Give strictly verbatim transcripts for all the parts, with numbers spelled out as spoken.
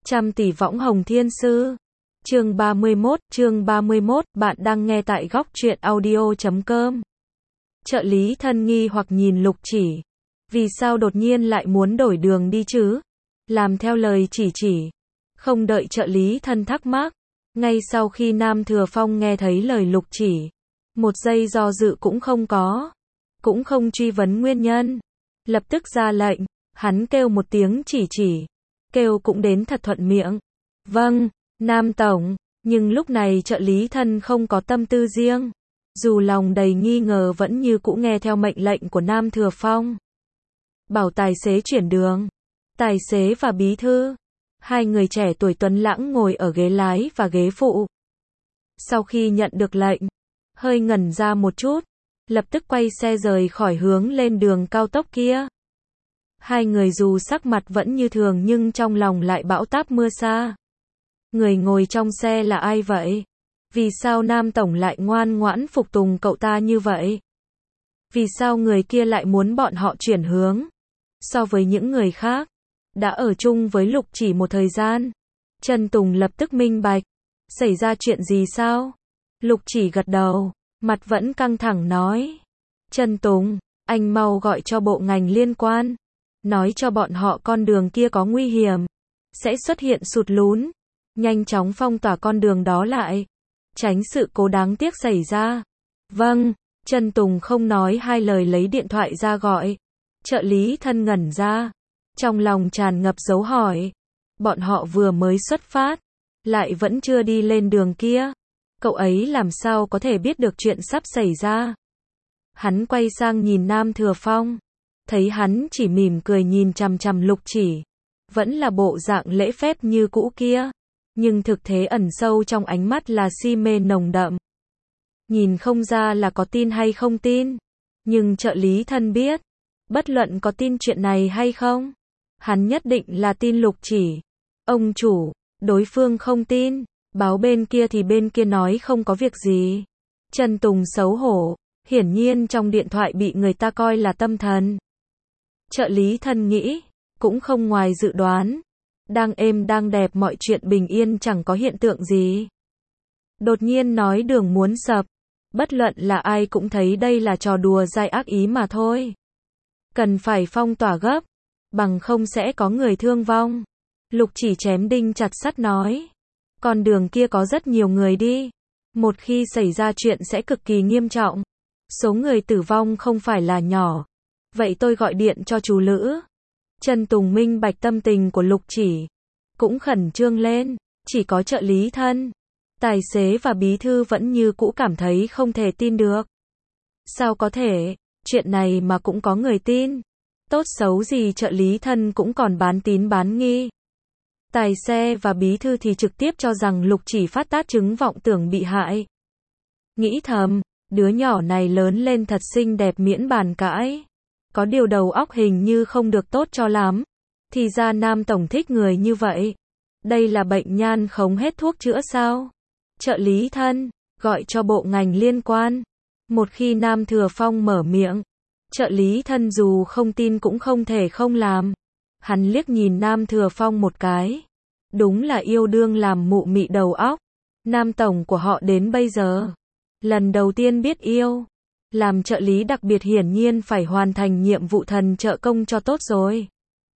Trăm tỷ võng hồng thiên sư. Chương ba mươi mốt, chương ba mươi mốt, bạn đang nghe tại góc truyện audio chấm com. Trợ lý thân nghi hoặc nhìn Lục Chỉ. Vì sao đột nhiên lại muốn đổi đường đi chứ? Làm theo lời chỉ chỉ. Không đợi trợ lý thân thắc mắc. Ngay sau khi Nam Thừa Phong nghe thấy lời Lục Chỉ, một giây do dự cũng không có. Cũng không truy vấn nguyên nhân. Lập tức ra lệnh, hắn kêu một tiếng chỉ chỉ. Kêu cũng đến thật thuận miệng. Vâng, Nam Tổng, nhưng lúc này trợ lý thân không có tâm tư riêng. Dù lòng đầy nghi ngờ vẫn như cũ nghe theo mệnh lệnh của Nam Thừa Phong. Bảo tài xế chuyển đường. Tài xế và bí thư. Hai người trẻ tuổi tuấn lãng ngồi ở ghế lái và ghế phụ. Sau khi nhận được lệnh, hơi ngẩn ra một chút, lập tức quay xe rời khỏi hướng lên đường cao tốc kia. Hai người dù sắc mặt vẫn như thường nhưng trong lòng lại bão táp mưa sa. Người ngồi trong xe là ai vậy? Vì sao Nam Tổng lại ngoan ngoãn phục tùng cậu ta như vậy? Vì sao người kia lại muốn bọn họ chuyển hướng? So với những người khác, đã ở chung với Lục Chỉ một thời gian. Trần Tùng lập tức minh bạch. Xảy ra chuyện gì sao? Lục Chỉ gật đầu, mặt vẫn căng thẳng nói. Trần Tùng, anh mau gọi cho bộ ngành liên quan. Nói cho bọn họ con đường kia có nguy hiểm. Sẽ xuất hiện sụt lún. Nhanh chóng phong tỏa con đường đó lại. Tránh sự cố đáng tiếc xảy ra. Vâng, Trần Tùng không nói hai lời lấy điện thoại ra gọi. Trợ lý thân ngẩn ra. Trong lòng tràn ngập dấu hỏi. Bọn họ vừa mới xuất phát. Lại vẫn chưa đi lên đường kia. Cậu ấy làm sao có thể biết được chuyện sắp xảy ra. Hắn quay sang nhìn Nam Thừa Phong. Thấy hắn chỉ mỉm cười nhìn chằm chằm Lục Chỉ. Vẫn là bộ dạng lễ phép như cũ kia. Nhưng thực thế ẩn sâu trong ánh mắt là si mê nồng đậm. Nhìn không ra là có tin hay không tin. Nhưng trợ lý thân biết. Bất luận có tin chuyện này hay không. Hắn nhất định là tin Lục Chỉ. Ông chủ, đối phương không tin. Báo bên kia thì bên kia nói không có việc gì. Trần Tùng xấu hổ. Hiển nhiên trong điện thoại bị người ta coi là tâm thần. Trợ lý thân nghĩ. Cũng không ngoài dự đoán. Đang êm đang đẹp mọi chuyện bình yên chẳng có hiện tượng gì. Đột nhiên nói đường muốn sập. Bất luận là ai cũng thấy đây là trò đùa dai ác ý mà thôi. Cần phải phong tỏa gấp. Bằng không sẽ có người thương vong. Lục Chỉ chém đinh chặt sắt nói. Con đường kia có rất nhiều người đi. Một khi xảy ra chuyện sẽ cực kỳ nghiêm trọng. Số người tử vong không phải là nhỏ. Vậy tôi gọi điện cho chú Lữ. Trần Tùng minh bạch tâm tình của Lục Chỉ. Cũng khẩn trương lên. Chỉ có trợ lý thân. Tài xế và bí thư vẫn như cũ cảm thấy không thể tin được. Sao có thể? Chuyện này mà cũng có người tin. Tốt xấu gì trợ lý thân cũng còn bán tín bán nghi. Tài xe và bí thư thì trực tiếp cho rằng Lục Chỉ phát tác chứng vọng tưởng bị hại. Nghĩ thầm, đứa nhỏ này lớn lên thật xinh đẹp miễn bàn cãi. Có điều đầu óc hình như không được tốt cho lắm. Thì ra Nam Tổng thích người như vậy. Đây là bệnh nhan khống hết thuốc chữa sao? Trợ lý thân, gọi cho bộ ngành liên quan. Một khi Nam Thừa Phong mở miệng, trợ lý thân dù không tin cũng không thể không làm. Hắn liếc nhìn Nam Thừa Phong một cái. Đúng là yêu đương làm mụ mị đầu óc. Nam Tổng của họ đến bây giờ. Lần đầu tiên biết yêu. Làm trợ lý đặc biệt hiển nhiên phải hoàn thành nhiệm vụ thần trợ công cho tốt rồi.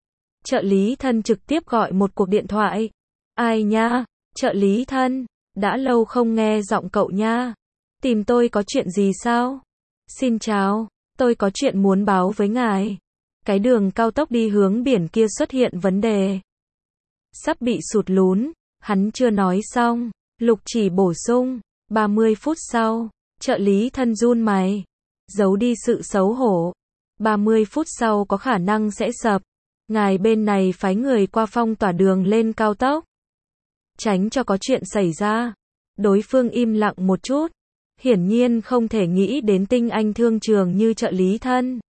Trợ lý thân trực tiếp gọi một cuộc điện thoại. Ai nha? Trợ lý thân. Đã lâu không nghe giọng cậu nha. Tìm tôi có chuyện gì sao? Xin chào. Tôi có chuyện muốn báo với ngài. Cái đường cao tốc đi hướng biển kia xuất hiện vấn đề. Sắp bị sụt lún. Hắn chưa nói xong. Lục Chỉ bổ sung. ba mươi phút sau. Trợ lý thân run mày. Giấu đi sự xấu hổ. ba mươi phút sau có khả năng sẽ sập. Ngài bên này phái người qua phong tỏa đường lên cao tốc. Tránh cho có chuyện xảy ra. Đối phương im lặng một chút. Hiển nhiên không thể nghĩ đến tinh anh thương trường như trợ lý thân.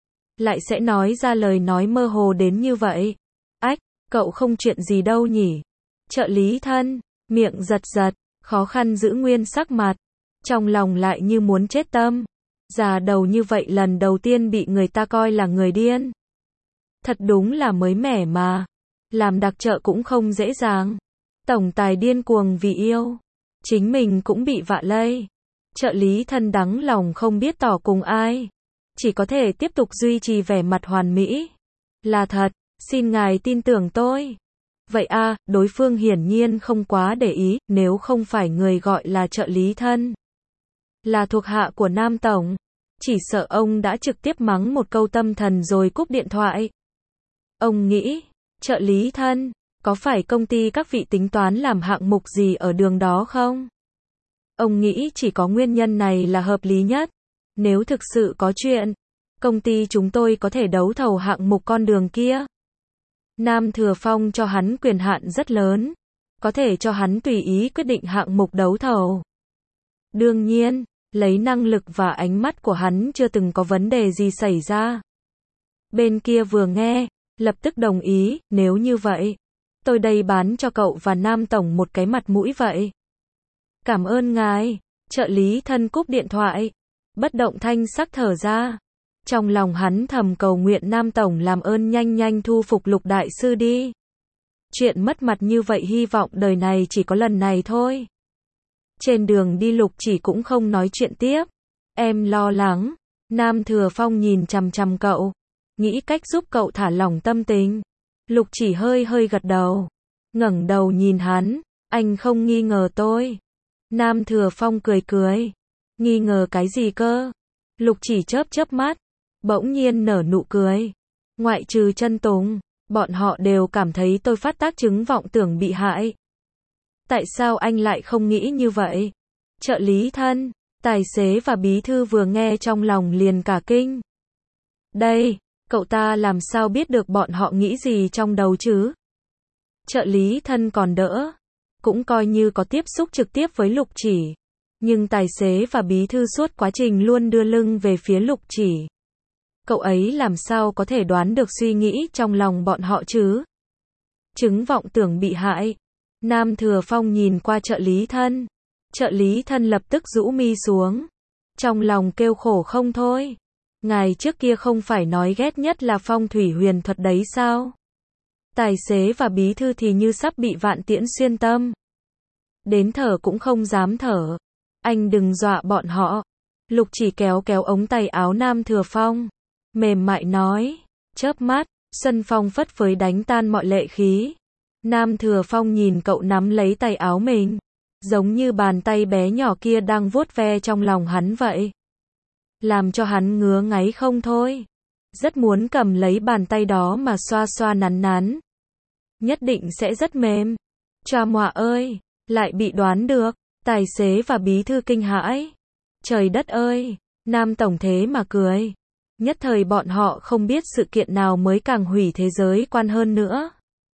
Lại sẽ nói ra lời nói mơ hồ đến như vậy. Ách, cậu không chuyện gì đâu nhỉ? Trợ lý thân, miệng giật giật, khó khăn giữ nguyên sắc mặt. Trong lòng lại như muốn chết tâm. Già đầu như vậy lần đầu tiên bị người ta coi là người điên. Thật đúng là mới mẻ mà. Làm đặc trợ cũng không dễ dàng. Tổng tài điên cuồng vì yêu. Chính mình cũng bị vạ lây. Trợ lý thân đắng lòng không biết tỏ cùng ai. Chỉ có thể tiếp tục duy trì vẻ mặt hoàn mỹ. Là thật, xin ngài tin tưởng tôi. Vậy a, đối phương hiển nhiên không quá để ý, nếu không phải người gọi là trợ lý thân. Là thuộc hạ của Nam Tổng. Chỉ sợ ông đã trực tiếp mắng một câu tâm thần rồi cúp điện thoại. Ông nghĩ, trợ lý thân, có phải công ty các vị tính toán làm hạng mục gì ở đường đó không? Ông nghĩ chỉ có nguyên nhân này là hợp lý nhất. Nếu thực sự có chuyện, công ty chúng tôi có thể đấu thầu hạng mục con đường kia. Nam Thừa Phong cho hắn quyền hạn rất lớn. Có thể cho hắn tùy ý quyết định hạng mục đấu thầu. Đương nhiên, lấy năng lực và ánh mắt của hắn chưa từng có vấn đề gì xảy ra. Bên kia vừa nghe, lập tức đồng ý, nếu như vậy, tôi đây bán cho cậu và Nam Tổng một cái mặt mũi vậy. Cảm ơn ngài, trợ lý thân cúp điện thoại. Bất động thanh sắc thở ra. Trong lòng hắn thầm cầu nguyện Nam Tổng làm ơn nhanh nhanh thu phục Lục Đại Sư đi. Chuyện mất mặt như vậy hy vọng đời này chỉ có lần này thôi. Trên đường đi Lục Chỉ cũng không nói chuyện tiếp. Em lo lắng. Nam Thừa Phong nhìn chằm chằm cậu. Nghĩ cách giúp cậu thả lỏng tâm tình. Lục Chỉ hơi hơi gật đầu. Ngẩng đầu nhìn hắn. Anh không nghi ngờ tôi. Nam Thừa Phong cười cười. Nghi ngờ cái gì cơ? Lục Chỉ chớp chớp mắt. Bỗng nhiên nở nụ cười. Ngoại trừ Chân Tùng, bọn họ đều cảm thấy tôi phát tác chứng vọng tưởng bị hại. Tại sao anh lại không nghĩ như vậy? Trợ lý thân, tài xế và bí thư vừa nghe trong lòng liền cả kinh. Đây, cậu ta làm sao biết được bọn họ nghĩ gì trong đầu chứ? Trợ lý thân còn đỡ, cũng coi như có tiếp xúc trực tiếp với Lục Chỉ. Nhưng tài xế và bí thư suốt quá trình luôn đưa lưng về phía Lục Chỉ. Cậu ấy làm sao có thể đoán được suy nghĩ trong lòng bọn họ chứ? Chứng vọng tưởng bị hại. Nam Thừa Phong nhìn qua trợ lý thân. Trợ lý thân lập tức rũ mi xuống. Trong lòng kêu khổ không thôi. Ngài trước kia không phải nói ghét nhất là phong thủy huyền thuật đấy sao? Tài xế và bí thư thì như sắp bị vạn tiễn xuyên tâm. Đến thở cũng không dám thở. Anh đừng dọa bọn họ. Lục Chỉ kéo kéo ống tay áo Nam Thừa Phong. Mềm mại nói. Chớp mắt, Xuân Phong phất phới đánh tan mọi lệ khí. Nam Thừa Phong nhìn cậu nắm lấy tay áo mình. Giống như bàn tay bé nhỏ kia đang vuốt ve trong lòng hắn vậy. Làm cho hắn ngứa ngáy không thôi. Rất muốn cầm lấy bàn tay đó mà xoa xoa nắn nắn. Nhất định sẽ rất mềm. Choa mọa ơi, lại bị đoán được. Tài xế và bí thư kinh hãi. Trời đất ơi, Nam Tổng thế mà cười. Nhất thời bọn họ không biết sự kiện nào mới càng hủy thế giới quan hơn nữa.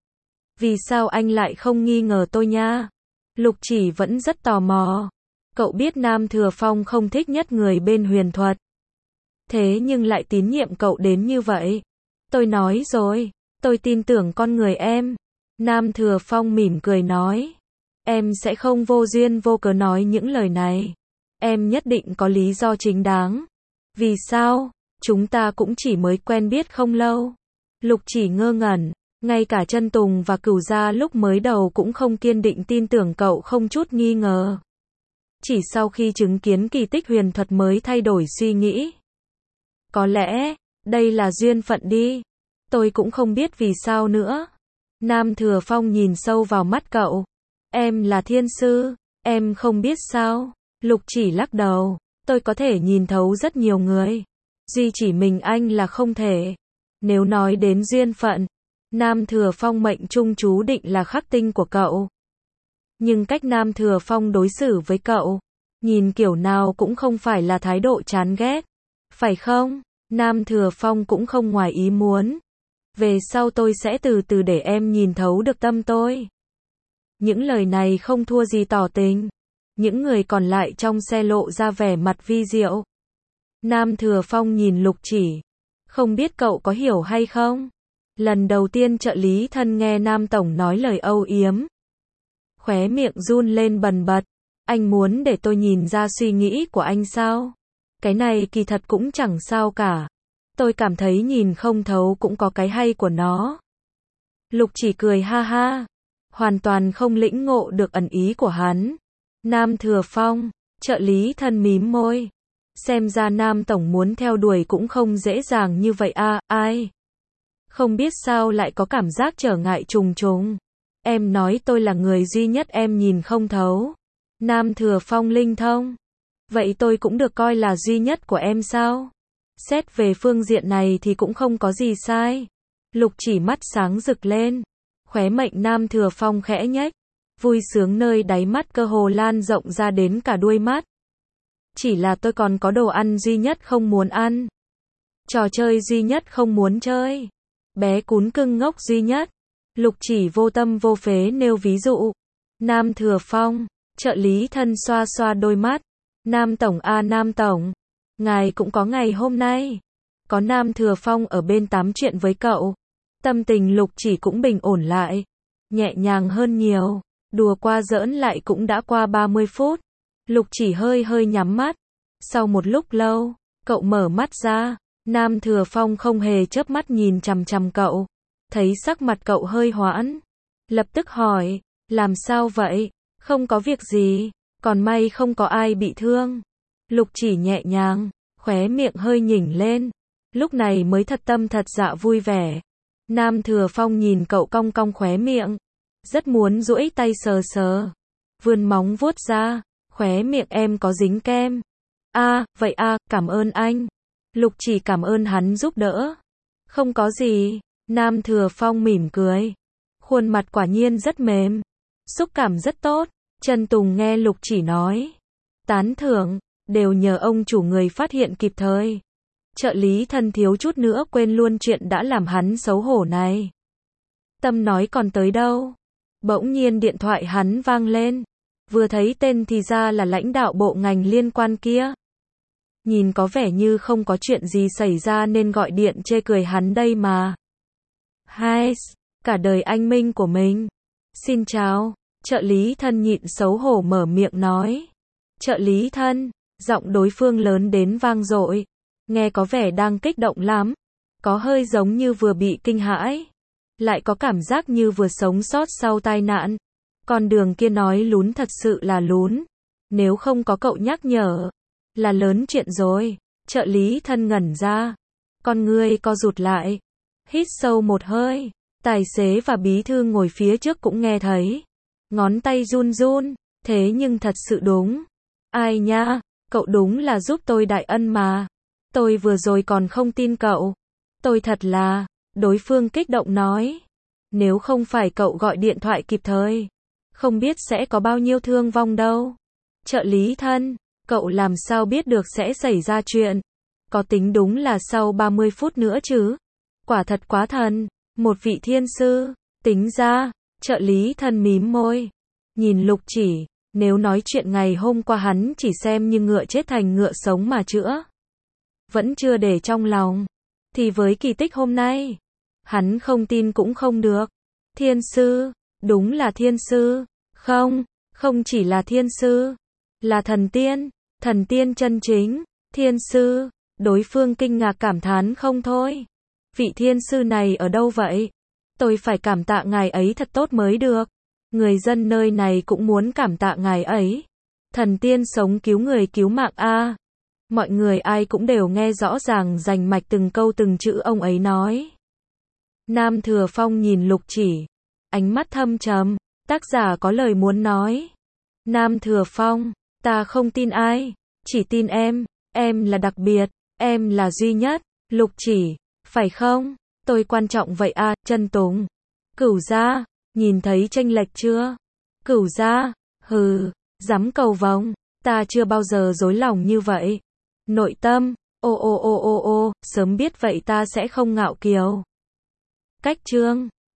Vì sao anh lại không nghi ngờ tôi nha? Lục Chỉ vẫn rất tò mò. Cậu biết Nam Thừa Phong không thích nhất người bên huyền thuật. Thế nhưng lại tín nhiệm cậu đến như vậy. Tôi nói rồi, tôi tin tưởng con người em. Nam Thừa Phong mỉm cười nói. Em sẽ không vô duyên vô cớ nói những lời này. Em nhất định có lý do chính đáng. Vì sao? Chúng ta cũng chỉ mới quen biết không lâu. Lục Chỉ ngơ ngẩn. Ngay cả Chân Tùng và Cửu Gia lúc mới đầu cũng không kiên định tin tưởng cậu không chút nghi ngờ. Chỉ sau khi chứng kiến kỳ tích huyền thuật mới thay đổi suy nghĩ. Có lẽ, đây là duyên phận đi. Tôi cũng không biết vì sao nữa. Nam Thừa Phong nhìn sâu vào mắt cậu. Em là thiên sư, em không biết sao. Lục Chỉ lắc đầu. Tôi có thể nhìn thấu rất nhiều người. Duy chỉ mình anh là không thể. Nếu nói đến duyên phận, Nam Thừa Phong mệnh trung chú định là khắc tinh của cậu. Nhưng cách Nam Thừa Phong đối xử với cậu, nhìn kiểu nào cũng không phải là thái độ chán ghét. Phải không? Nam Thừa Phong cũng không ngoài ý muốn. Về sau tôi sẽ từ từ để em nhìn thấu được tâm tôi. Những lời này không thua gì tỏ tình. Những người còn lại trong xe lộ ra vẻ mặt vi diệu. Nam Thừa Phong nhìn Lục Chỉ. Không biết cậu có hiểu hay không? Lần đầu tiên trợ lý thân nghe Nam Tổng nói lời âu yếm. Khóe miệng run lên bần bật. Anh muốn để tôi nhìn ra suy nghĩ của anh sao? Cái này kỳ thật cũng chẳng sao cả. Tôi cảm thấy nhìn không thấu cũng có cái hay của nó. Lục Chỉ cười ha ha, hoàn toàn không lĩnh ngộ được ẩn ý của hắn. Nam Thừa Phong, trợ lý thân mím môi. Xem ra Nam Tổng muốn theo đuổi cũng không dễ dàng như vậy a, à, ai? Không biết sao lại có cảm giác trở ngại trùng trùng. Em nói tôi là người duy nhất em nhìn không thấu. Nam Thừa Phong linh thông. Vậy tôi cũng được coi là duy nhất của em sao? Xét về phương diện này thì cũng không có gì sai. Lục Chỉ mắt sáng rực lên. Khóe miệng Nam Thừa Phong khẽ nhếch. Vui sướng nơi đáy mắt cơ hồ lan rộng ra đến cả đuôi mắt. Chỉ là tôi còn có đồ ăn duy nhất không muốn ăn. Trò chơi duy nhất không muốn chơi. Bé cún cưng ngốc duy nhất. Lục Chỉ vô tâm vô phế nêu ví dụ. Nam Thừa Phong, trợ lý thân xoa xoa đôi mắt. Nam Tổng a à, Nam Tổng. Ngài cũng có ngày hôm nay. Có Nam Thừa Phong ở bên tám chuyện với cậu. Tâm tình Lục Chỉ cũng bình ổn lại. Nhẹ nhàng hơn nhiều. Đùa qua giỡn lại cũng đã qua ba mươi phút. Lục Chỉ hơi hơi nhắm mắt. Sau một lúc lâu, cậu mở mắt ra. Nam Thừa Phong không hề chớp mắt nhìn chằm chằm cậu. Thấy sắc mặt cậu hơi hoãn. Lập tức hỏi, làm sao vậy? Không có việc gì, còn may không có ai bị thương. Lục Chỉ nhẹ nhàng, khóe miệng hơi nhỉnh lên. Lúc này mới thật tâm thật dạ vui vẻ. Nam Thừa Phong nhìn cậu cong cong khóe miệng. Rất muốn duỗi tay sờ sờ. Vươn móng vuốt ra. Khóe miệng em có dính kem. A, à, vậy a, à, cảm ơn anh. Lục Chỉ cảm ơn hắn giúp đỡ. Không có gì. Nam Thừa Phong mỉm cười. Khuôn mặt quả nhiên rất mềm. Xúc cảm rất tốt. Trần Tùng nghe Lục Chỉ nói. Tán thưởng. Đều nhờ ông chủ người phát hiện kịp thời. Trợ lý thân thiếu chút nữa quên luôn chuyện đã làm hắn xấu hổ này. Tâm nói còn tới đâu. Bỗng nhiên điện thoại hắn vang lên. Vừa thấy tên thì ra là lãnh đạo bộ ngành liên quan kia. Nhìn có vẻ như không có chuyện gì xảy ra nên gọi điện chê cười hắn đây mà. Hai, cả đời anh minh của mình. Xin chào, trợ lý thân nhịn xấu hổ mở miệng nói. Trợ lý thân, giọng đối phương lớn đến vang dội. Nghe có vẻ đang kích động lắm. Có hơi giống như vừa bị kinh hãi. Lại có cảm giác như vừa sống sót sau tai nạn. Con đường kia nói lún thật sự là lún. Nếu không có cậu nhắc nhở, là lớn chuyện rồi. Trợ lý thân ngẩn ra. Con ngươi co rụt lại. Hít sâu một hơi. Tài xế và bí thư ngồi phía trước cũng nghe thấy. Ngón tay run run. Thế nhưng thật sự đúng. Ai nha, cậu đúng là giúp tôi đại ân mà. Tôi vừa rồi còn không tin cậu. Tôi thật là, đối phương kích động nói. Nếu không phải cậu gọi điện thoại kịp thời, không biết sẽ có bao nhiêu thương vong đâu. Trợ lý thân, cậu làm sao biết được sẽ xảy ra chuyện. Có tính đúng là sau ba mươi phút nữa chứ. Quả thật quá thần, một vị thiên sư. Tính ra, trợ lý thân mím môi. Nhìn Lục Chỉ, nếu nói chuyện ngày hôm qua hắn chỉ xem như ngựa chết thành ngựa sống mà chữa. Vẫn chưa để trong lòng. Thì với kỳ tích hôm nay, hắn không tin cũng không được. Thiên sư, đúng là thiên sư. Không, không chỉ là thiên sư. Là thần tiên, thần tiên chân chính. Thiên sư, đối phương kinh ngạc cảm thán không thôi. Vị thiên sư này ở đâu vậy? Tôi phải cảm tạ ngài ấy thật tốt mới được. Người dân nơi này cũng muốn cảm tạ ngài ấy. Thần tiên sống cứu người cứu mạng a. Mọi người ai cũng đều nghe rõ ràng rành mạch từng câu từng chữ ông ấy nói. Nam Thừa Phong nhìn Lục Chỉ. Ánh mắt thâm trầm. Tác giả có lời muốn nói. Nam Thừa Phong, ta không tin ai. Chỉ tin em. Em là đặc biệt. Em là duy nhất. Lục Chỉ, phải không? Tôi quan trọng vậy à, Trần Tùng. Cửu gia, nhìn thấy chênh lệch chưa? Cửu gia, hừ, dám cầu vồng. Ta chưa bao giờ dối lòng như vậy. Nội tâm, ô ô ô ô ô, sớm biết vậy ta sẽ không ngạo kiều. Cách chương